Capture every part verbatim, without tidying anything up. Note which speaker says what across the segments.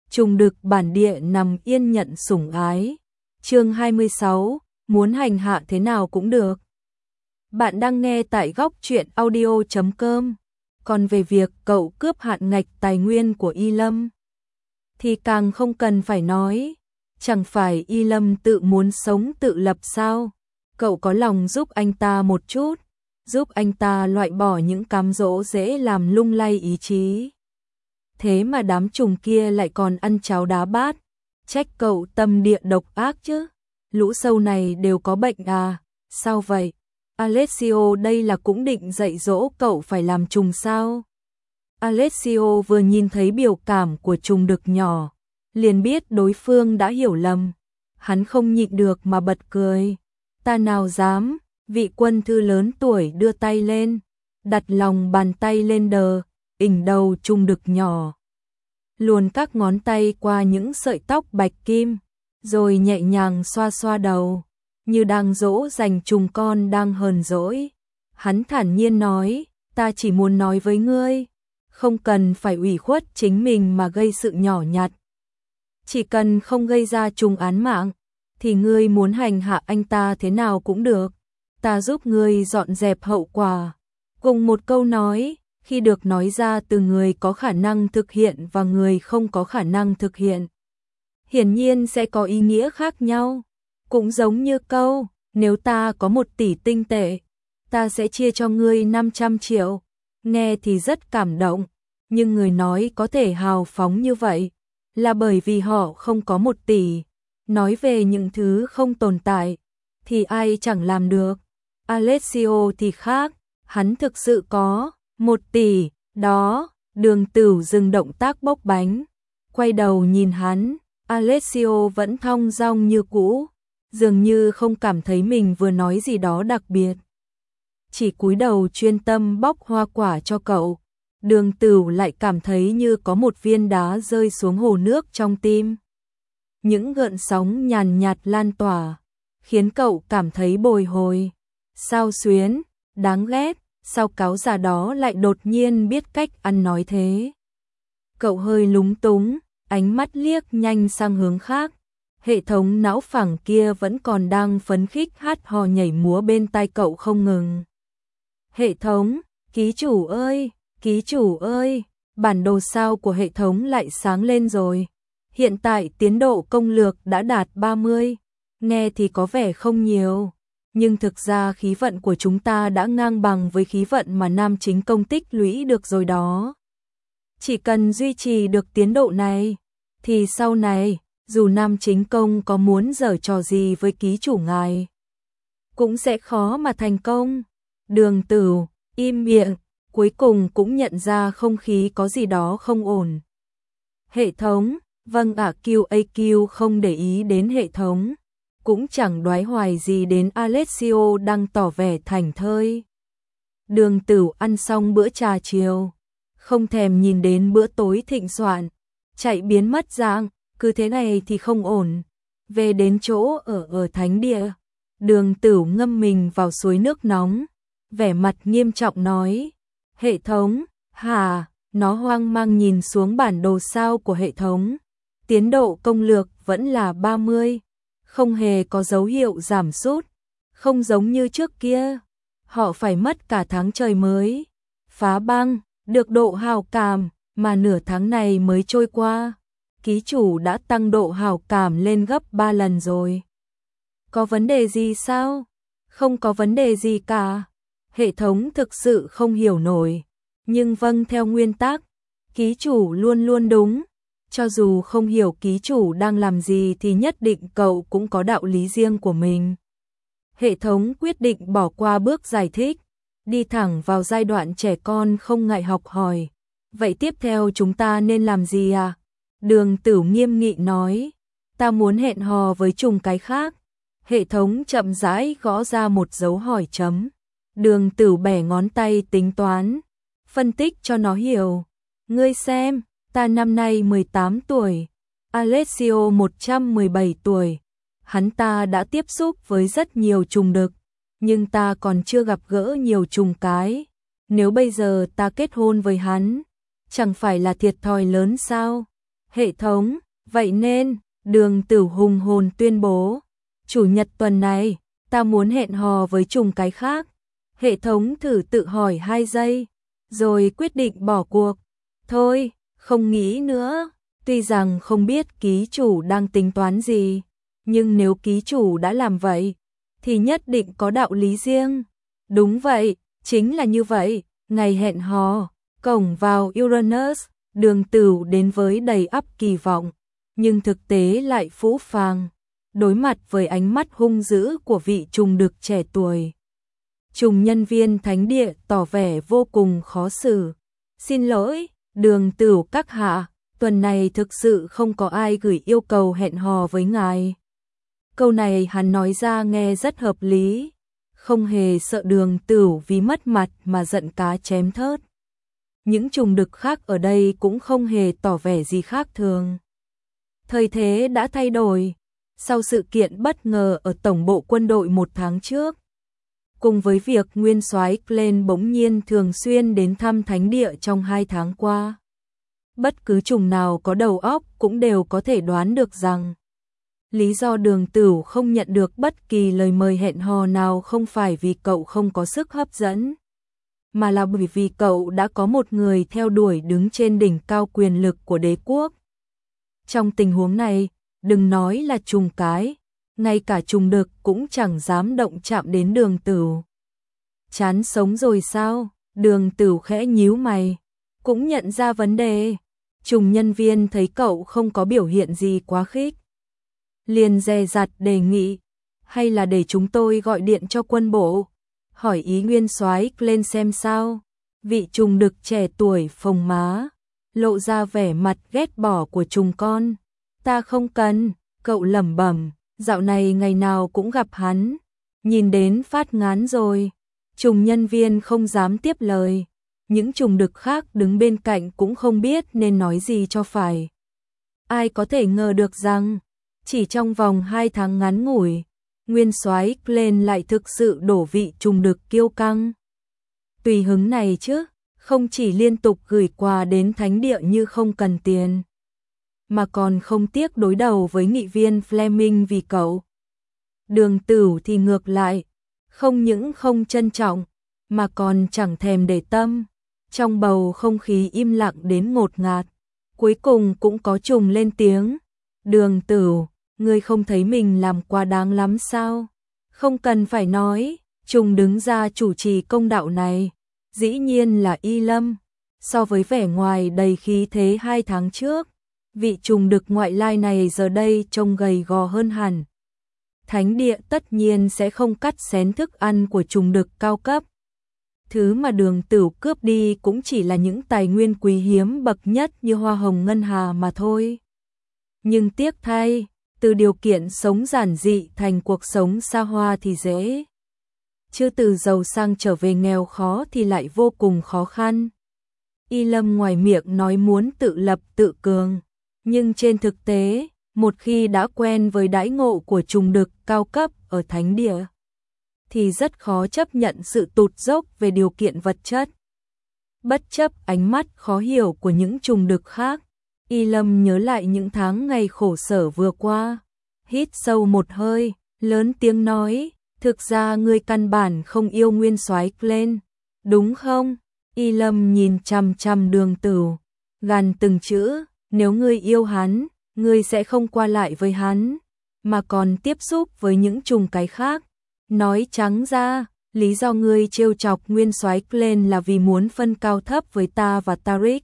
Speaker 1: trùng đực bản địa nằm yên nhận sủng ái. Chương hai mươi sáu, muốn hành hạ thế nào cũng được. Bạn đang nghe tại góc truyện audio chấm com. Còn về việc cậu cướp hạn ngạch tài nguyên của Y Lâm thì càng không cần phải nói. Chẳng phải Y Lâm tự muốn sống tự lập sao? Cậu có lòng giúp anh ta một chút, giúp anh ta loại bỏ những cám dỗ dễ làm lung lay ý chí. Thế mà đám trùng kia lại còn ăn cháo đá bát, trách cậu tâm địa độc ác chứ. Lũ sâu này đều có bệnh à? Sao vậy? Alessio đây là cũng định dạy dỗ cậu phải làm trùng sao? Alessio vừa nhìn thấy biểu cảm của trùng đực nhỏ, liền biết đối phương đã hiểu lầm. Hắn không nhịn được mà bật cười. Ta nào dám? Vị quân thư lớn tuổi đưa tay lên, đặt lòng bàn tay lên đờ, ỉnh đầu trùng đực nhỏ. Luồn các ngón tay qua những sợi tóc bạch kim, rồi nhẹ nhàng xoa xoa đầu, như đang dỗ dành trùng con đang hờn dỗi. Hắn thản nhiên nói, ta chỉ muốn nói với ngươi, không cần phải ủy khuất chính mình mà gây sự nhỏ nhặt. Chỉ cần không gây ra trùng án mạng, thì ngươi muốn hành hạ anh ta thế nào cũng được. Ta giúp ngươi dọn dẹp hậu quả. Cùng một câu nói, khi được nói ra từ người có khả năng thực hiện và người không có khả năng thực hiện, hiển nhiên sẽ có ý nghĩa khác nhau. Cũng giống như câu, nếu ta có một tỷ tinh tệ, ta sẽ chia cho ngươi năm trăm triệu. Nghe thì rất cảm động, nhưng người nói có thể hào phóng như vậy là bởi vì họ không có một tỷ. Nói về những thứ không tồn tại thì ai chẳng làm được. Alessio thì khác, hắn thực sự có một tỷ. Đó, Đường Tửu dừng động tác bốc bánh, quay đầu nhìn hắn. Alessio vẫn thong dong như cũ, dường như không cảm thấy mình vừa nói gì đó đặc biệt, chỉ cúi đầu chuyên tâm bóc hoa quả cho cậu. Đường Tửu lại cảm thấy như có một viên đá rơi xuống hồ nước trong tim. Những gợn sóng nhàn nhạt lan tỏa, khiến cậu cảm thấy bồi hồi, xao xuyến, đáng ghét. Sao cáo già đó lại đột nhiên biết cách ăn nói thế? Cậu hơi lúng túng, ánh mắt liếc nhanh sang hướng khác. Hệ thống não phẳng kia vẫn còn đang phấn khích hát hò nhảy múa bên tai cậu không ngừng. Hệ thống, ký chủ ơi, ký chủ ơi, bản đồ sao của hệ thống lại sáng lên rồi. Hiện tại tiến độ công lược đã đạt ba mươi, nghe thì có vẻ không nhiều, nhưng thực ra khí vận của chúng ta đã ngang bằng với khí vận mà nam chính công tích lũy được rồi đó. Chỉ cần duy trì được tiến độ này, thì sau này, dù nam chính công có muốn giở trò gì với ký chủ ngài, cũng sẽ khó mà thành công. Đường Tửu im miệng, cuối cùng cũng nhận ra không khí có gì đó không ổn. Hệ thống, vâng ạ. Q A Q không để ý đến hệ thống, cũng chẳng đoái hoài gì đến Alessio đang tỏ vẻ thảnh thơi. Đường Tửu ăn xong bữa trà chiều, không thèm nhìn đến bữa tối thịnh soạn, chạy biến mất dạng. Cứ thế này thì không ổn. Về đến chỗ ở ở thánh địa, Đường Tửu ngâm mình vào suối nước nóng, vẻ mặt nghiêm trọng nói, hệ thống, hả? Nó hoang mang nhìn xuống bản đồ sao của hệ thống. Tiến độ công lược vẫn là ba mươi, không hề có dấu hiệu giảm sút, không giống như trước kia. Họ phải mất cả tháng trời mới phá băng được độ hào cảm, mà nửa tháng này mới trôi qua, ký chủ đã tăng độ hào cảm lên gấp ba lần rồi. Có vấn đề gì sao? Không có vấn đề gì cả. Hệ thống thực sự không hiểu nổi, nhưng vâng, theo nguyên tắc, ký chủ luôn luôn đúng. Cho dù không hiểu ký chủ đang làm gì thì nhất định cậu cũng có đạo lý riêng của mình. Hệ thống quyết định bỏ qua bước giải thích, đi thẳng vào giai đoạn trẻ con không ngại học hỏi. Vậy tiếp theo chúng ta nên làm gì à? Đường Tửu nghiêm nghị nói, ta muốn hẹn hò với trùng cái khác. Hệ thống chậm rãi gõ ra một dấu hỏi chấm. Đường Tửu bẻ ngón tay tính toán, phân tích cho nó hiểu. Ngươi xem, ta năm nay mười tám tuổi, Alessio một trăm mười bảy tuổi. Hắn ta đã tiếp xúc với rất nhiều trùng đực, nhưng ta còn chưa gặp gỡ nhiều trùng cái. Nếu bây giờ ta kết hôn với hắn, chẳng phải là thiệt thòi lớn sao? Hệ thống, vậy nên, Đường Tử hùng hồn tuyên bố, chủ nhật tuần này, ta muốn hẹn hò với trùng cái khác. Hệ thống thử tự hỏi hai giây, rồi quyết định bỏ cuộc. Thôi, không nghĩ nữa, tuy rằng không biết ký chủ đang tính toán gì, nhưng nếu ký chủ đã làm vậy, thì nhất định có đạo lý riêng. Đúng vậy, chính là như vậy, ngày hẹn hò, cổng vào Uranus, Đường Tửu đến với đầy ắp kỳ vọng, nhưng thực tế lại phũ phàng, đối mặt với ánh mắt hung dữ của vị trùng đực trẻ tuổi. Trùng nhân viên thánh địa tỏ vẻ vô cùng khó xử. Xin lỗi, Đường Tửu các hạ, tuần này thực sự không có ai gửi yêu cầu hẹn hò với ngài. Câu này hắn nói ra nghe rất hợp lý, không hề sợ Đường Tửu vì mất mặt mà giận cá chém thớt. Những trùng đực khác ở đây cũng không hề tỏ vẻ gì khác thường. Thời thế đã thay đổi, sau sự kiện bất ngờ ở tổng bộ quân đội một tháng trước, cùng với việc nguyên soái Glenn bỗng nhiên thường xuyên đến thăm thánh địa trong hai tháng qua. Bất cứ trùng nào có đầu óc cũng đều có thể đoán được rằng lý do Đường Tửu không nhận được bất kỳ lời mời hẹn hò nào không phải vì cậu không có sức hấp dẫn, mà là bởi vì cậu đã có một người theo đuổi đứng trên đỉnh cao quyền lực của đế quốc. Trong tình huống này, đừng nói là trùng cái, ngay cả trùng đực cũng chẳng dám động chạm đến Đường Tửu. Chán sống rồi sao? Đường Tửu khẽ nhíu mày, cũng nhận ra vấn đề. Trùng nhân viên thấy cậu không có biểu hiện gì quá khích, liền dè dặt đề nghị, hay là để chúng tôi gọi điện cho quân bộ, hỏi ý nguyên soái lên xem sao. Vị trùng đực trẻ tuổi phồng má, lộ ra vẻ mặt ghét bỏ của trùng con. Ta không cần, cậu lẩm bẩm, dạo này ngày nào cũng gặp hắn, nhìn đến phát ngán rồi. Trùng nhân viên không dám tiếp lời, những trùng đực khác đứng bên cạnh cũng không biết nên nói gì cho phải. Ai có thể ngờ được rằng, chỉ trong vòng hai tháng ngắn ngủi, nguyên soái lên lại thực sự đổ vị trùng đực kiêu căng. Tùy hứng này chứ, không chỉ liên tục gửi quà đến thánh địa như không cần tiền, mà còn không tiếc đối đầu với nghị viên Fleming vì cậu. Đường Tửu thì ngược lại, không những không trân trọng, mà còn chẳng thèm để tâm. Trong bầu không khí im lặng đến ngột ngạt, cuối cùng cũng có trùng lên tiếng. Đường Tửu, ngươi không thấy mình làm quá đáng lắm sao? Không cần phải nói, trùng đứng ra chủ trì công đạo này, dĩ nhiên là Y Lâm. So với vẻ ngoài đầy khí thế hai tháng trước, vị trùng đực ngoại lai này giờ đây trông gầy gò hơn hẳn. Thánh địa tất nhiên sẽ không cắt xén thức ăn của trùng đực cao cấp. Thứ mà Đường Tửu cướp đi cũng chỉ là những tài nguyên quý hiếm bậc nhất như hoa hồng ngân hà mà thôi. Nhưng tiếc thay, từ điều kiện sống giản dị thành cuộc sống xa hoa thì dễ, chứ từ giàu sang trở về nghèo khó thì lại vô cùng khó khăn. Y Lâm ngoài miệng nói muốn tự lập tự cường, nhưng trên thực tế, một khi đã quen với đãi ngộ của trùng đực cao cấp ở thánh địa, thì rất khó chấp nhận sự tụt dốc về điều kiện vật chất. Bất chấp ánh mắt khó hiểu của những trùng đực khác, Y Lâm nhớ lại những tháng ngày khổ sở vừa qua, hít sâu một hơi, lớn tiếng nói, thực ra ngươi căn bản không yêu nguyên soái Glenn, đúng không? Y Lâm nhìn chằm chằm Đường Tửu, gằn từng chữ, nếu ngươi yêu hắn, ngươi sẽ không qua lại với hắn, mà còn tiếp xúc với những trùng cái khác. Nói trắng ra, lý do ngươi trêu chọc nguyên soái Glenn là vì muốn phân cao thấp với ta và Tariq.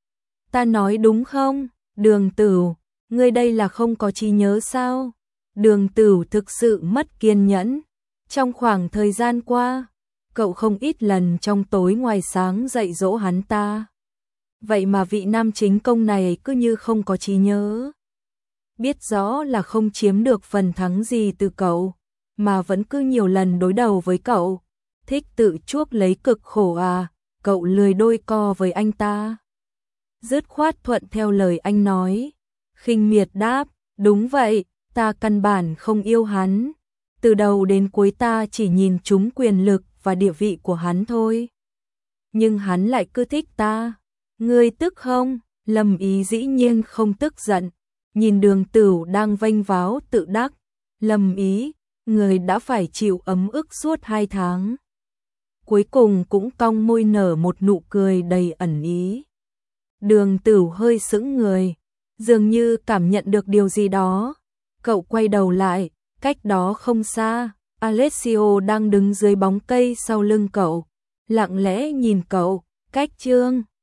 Speaker 1: Ta nói đúng không? Đường Tửu, ngươi đây là không có trí nhớ sao? Đường Tửu thực sự mất kiên nhẫn. Trong khoảng thời gian qua, cậu không ít lần trong tối ngoài sáng dạy dỗ hắn ta. Vậy mà vị nam chính công này cứ như không có trí nhớ. Biết rõ là không chiếm được phần thắng gì từ cậu, mà vẫn cứ nhiều lần đối đầu với cậu. Thích tự chuốc lấy cực khổ à, cậu lười đôi co với anh ta. Dứt khoát thuận theo lời anh nói. Khinh miệt đáp, đúng vậy, ta căn bản không yêu hắn. Từ đầu đến cuối ta chỉ nhìn trúng quyền lực và địa vị của hắn thôi. Nhưng hắn lại cứ thích ta. Ngươi tức không? Lâm Ý dĩ nhiên không tức giận, nhìn Đường Tửu đang vênh váo tự đắc, Lâm Ý, người đã phải chịu ấm ức suốt hai tháng. Cuối cùng cũng cong môi nở một nụ cười đầy ẩn ý. Đường Tửu hơi sững người, dường như cảm nhận được điều gì đó. Cậu quay đầu lại, cách đó không xa, Alessio đang đứng dưới bóng cây sau lưng cậu, lặng lẽ nhìn cậu, cách Trương